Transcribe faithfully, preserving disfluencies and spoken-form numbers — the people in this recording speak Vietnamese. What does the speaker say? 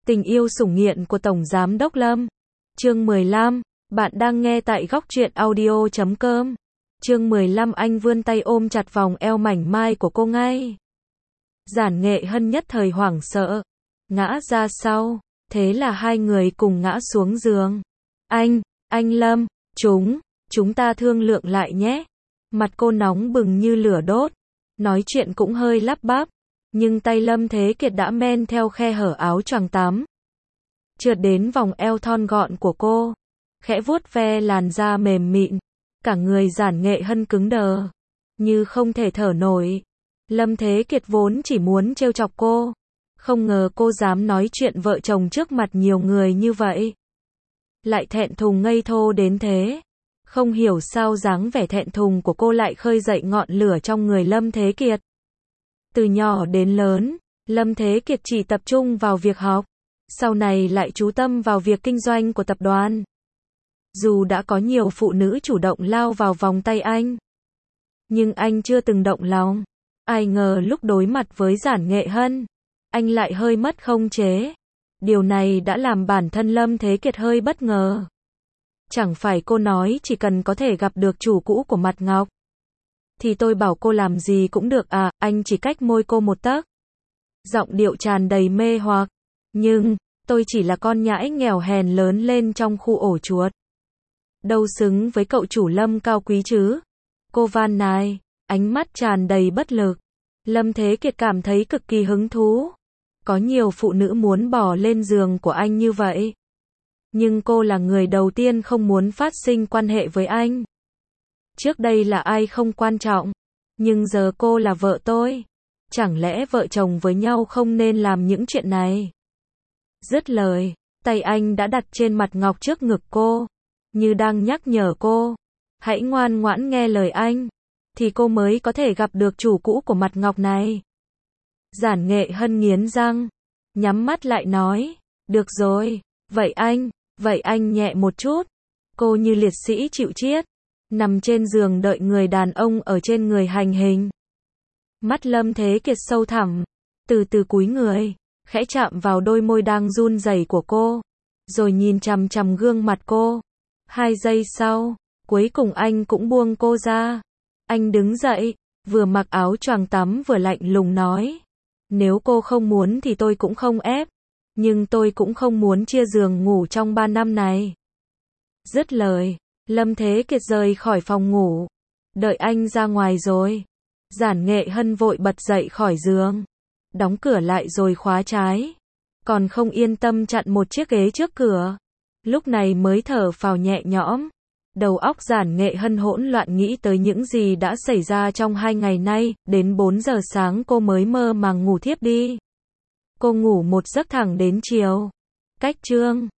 Tình yêu sủng nghiện của Tổng Giám đốc Lâm. Chương mười lăm. Bạn đang nghe tại góc truyện audio chấm com. Chương mười lăm. Anh vươn tay ôm chặt vòng eo mảnh mai của cô ngay. Giản Nghệ Hân nhất thời hoảng sợ, ngã ra sau, thế là hai người cùng ngã xuống giường. Anh, anh Lâm, chúng, chúng ta thương lượng lại nhé. Mặt cô nóng bừng như lửa đốt, nói chuyện cũng hơi lắp bắp, nhưng tay Lâm Thế Kiệt đã men theo khe hở áo choàng tắm, trượt đến vòng eo thon gọn của cô, khẽ vuốt ve làn da mềm mịn, cả người Giản Nghệ Hân cứng đờ, như không thể thở nổi. Lâm Thế Kiệt vốn chỉ muốn trêu chọc cô, không ngờ cô dám nói chuyện vợ chồng trước mặt nhiều người như vậy. Lại thẹn thùng ngây thô đến thế. Không hiểu sao dáng vẻ thẹn thùng của cô lại khơi dậy ngọn lửa trong người Lâm Thế Kiệt. Từ nhỏ đến lớn, Lâm Thế Kiệt chỉ tập trung vào việc học, sau này lại chú tâm vào việc kinh doanh của tập đoàn. Dù đã có nhiều phụ nữ chủ động lao vào vòng tay anh, nhưng anh chưa từng động lòng. Ai ngờ lúc đối mặt với Giản Nghệ Hân, anh lại hơi mất khống chế. Điều này đã làm bản thân Lâm Thế Kiệt hơi bất ngờ. Chẳng phải cô nói chỉ cần có thể gặp được chủ cũ của Mặt Ngọc, thì tôi bảo cô làm gì cũng được à, anh chỉ cách môi cô một tấc. Giọng điệu tràn đầy mê hoặc. Nhưng, tôi chỉ là con nhãi nghèo hèn lớn lên trong khu ổ chuột. Đâu xứng với cậu chủ Lâm cao quý chứ. Cô van nài, ánh mắt tràn đầy bất lực. Lâm Thế Kiệt cảm thấy cực kỳ hứng thú. Có nhiều phụ nữ muốn bỏ lên giường của anh như vậy. Nhưng cô là người đầu tiên không muốn phát sinh quan hệ với anh. Trước đây là ai không quan trọng, nhưng giờ cô là vợ tôi. Chẳng lẽ vợ chồng với nhau không nên làm những chuyện này? Dứt lời, tay anh đã đặt trên mặt Ngọc trước ngực cô, như đang nhắc nhở cô, hãy ngoan ngoãn nghe lời anh, thì cô mới có thể gặp được chủ cũ của Mặt Ngọc này. Giản Nghệ Hân nghiến răng, nhắm mắt lại nói, được rồi, vậy anh, vậy anh nhẹ một chút. Cô như liệt sĩ chịu chết, nằm trên giường đợi người đàn ông ở trên người hành hình. Mắt Lâm Thế Kiệt sâu thẳm, từ từ cúi người, khẽ chạm vào đôi môi đang run rẩy của cô, rồi nhìn chằm chằm gương mặt cô. Hai giây sau, cuối cùng anh cũng buông cô ra. Anh đứng dậy, vừa mặc áo choàng tắm vừa lạnh lùng nói, nếu cô không muốn thì tôi cũng không ép, nhưng tôi cũng không muốn chia giường ngủ trong ba năm này. Dứt lời, Lâm Thế Kiệt rời khỏi phòng ngủ. Đợi anh ra ngoài rồi, Giản Nghệ Hân vội bật dậy khỏi giường, đóng cửa lại rồi khóa trái, còn không yên tâm chặn một chiếc ghế trước cửa. Lúc này mới thở phào nhẹ nhõm. Đầu óc Giản Nghệ Hân hỗn loạn nghĩ tới những gì đã xảy ra trong hai ngày nay, đến bốn giờ sáng cô mới mơ màng ngủ thiếp đi. Cô ngủ một giấc thẳng đến chiều. Cách chương